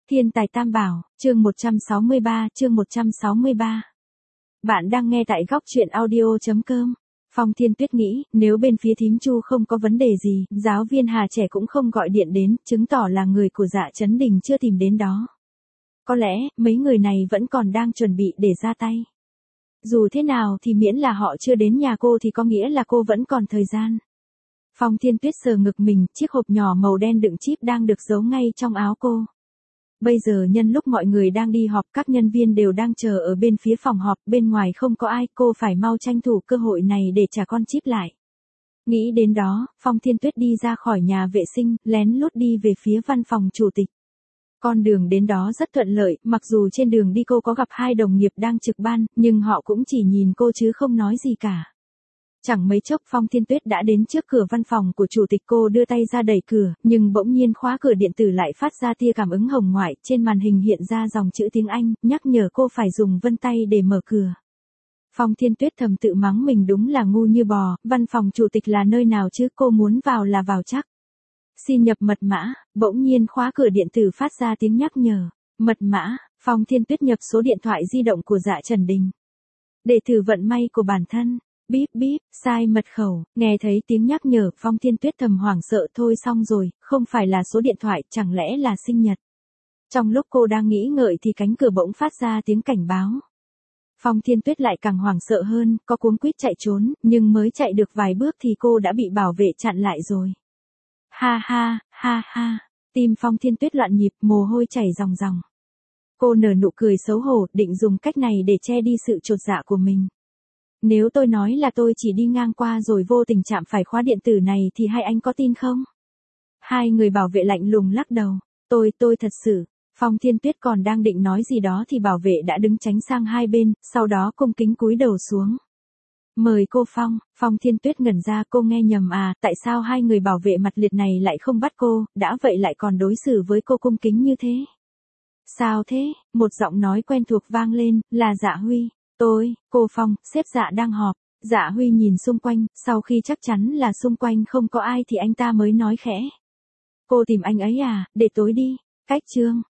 Thiên tài tam bảo, chương 163. Bạn đang nghe tại góc truyện audio.com. Phong Thiên Tuyết nghĩ, nếu bên phía thím Chu không có vấn đề gì, giáo viên Hà Trẻ cũng không gọi điện đến, chứng tỏ là người của Dạ Chấn Đình chưa tìm đến đó. Có lẽ, mấy người này vẫn còn đang chuẩn bị để ra tay. Dù thế nào thì miễn là họ chưa đến nhà cô thì có nghĩa là cô vẫn còn thời gian. Phong Thiên Tuyết sờ ngực mình, chiếc hộp nhỏ màu đen đựng chip đang được giấu ngay trong áo cô. Bây giờ nhân lúc mọi người đang đi họp, các nhân viên đều đang chờ ở bên phía phòng họp, bên ngoài không có ai, cô phải mau tranh thủ cơ hội này để trả con chip lại. Nghĩ đến đó, Phong Thiên Tuyết đi ra khỏi nhà vệ sinh, lén lút đi về phía văn phòng chủ tịch. Con đường đến đó rất thuận lợi, mặc dù trên đường đi cô có gặp hai đồng nghiệp đang trực ban, nhưng họ cũng chỉ nhìn cô chứ không nói gì cả. Chẳng mấy chốc Phong Thiên Tuyết đã đến trước cửa văn phòng của chủ tịch, cô đưa tay ra đẩy cửa, nhưng bỗng nhiên khóa cửa điện tử lại phát ra tia cảm ứng hồng ngoại, trên màn hình hiện ra dòng chữ tiếng Anh, nhắc nhở cô phải dùng vân tay để mở cửa. Phong Thiên Tuyết thầm tự mắng mình đúng là ngu như bò, văn phòng chủ tịch là nơi nào chứ, cô muốn vào là vào chắc. Xin nhập mật mã, bỗng nhiên khóa cửa điện tử phát ra tiếng nhắc nhở, mật mã, Phong Thiên Tuyết nhập số điện thoại di động của Dạ Trần Đình. Để thử vận may của bản thân. Bíp bíp, sai mật khẩu, nghe thấy tiếng nhắc nhở, Phong Thiên Tuyết thầm hoảng sợ, thôi xong rồi, không phải là số điện thoại, chẳng lẽ là sinh nhật. Trong lúc cô đang nghĩ ngợi thì cánh cửa bỗng phát ra tiếng cảnh báo. Phong Thiên Tuyết lại càng hoảng sợ hơn, có cuống quýt chạy trốn, nhưng mới chạy được vài bước thì cô đã bị bảo vệ chặn lại rồi. Ha ha, tim Phong Thiên Tuyết loạn nhịp, mồ hôi chảy ròng ròng. Cô nở nụ cười xấu hổ, định dùng cách này để che đi sự chột dạ của mình. Nếu tôi nói là tôi chỉ đi ngang qua rồi vô tình chạm phải khóa điện tử này thì hai anh có tin không? Hai người bảo vệ lạnh lùng lắc đầu. Tôi thật sự. Phong Thiên Tuyết còn đang định nói gì đó thì bảo vệ đã đứng tránh sang hai bên, sau đó cung kính cúi đầu xuống. Mời cô Phong Thiên Tuyết ngẩn ra, cô nghe nhầm à, tại sao hai người bảo vệ mặt liệt này lại không bắt cô, đã vậy lại còn đối xử với cô cung kính như thế? Sao thế? Một giọng nói quen thuộc vang lên, là Dạ Huy. Cô Phong, sếp Dạ đang họp. Dạ Huy nhìn xung quanh, sau khi chắc chắn là xung quanh không có ai thì anh ta mới nói khẽ. Cô tìm anh ấy à, để tối đi. Cách chương.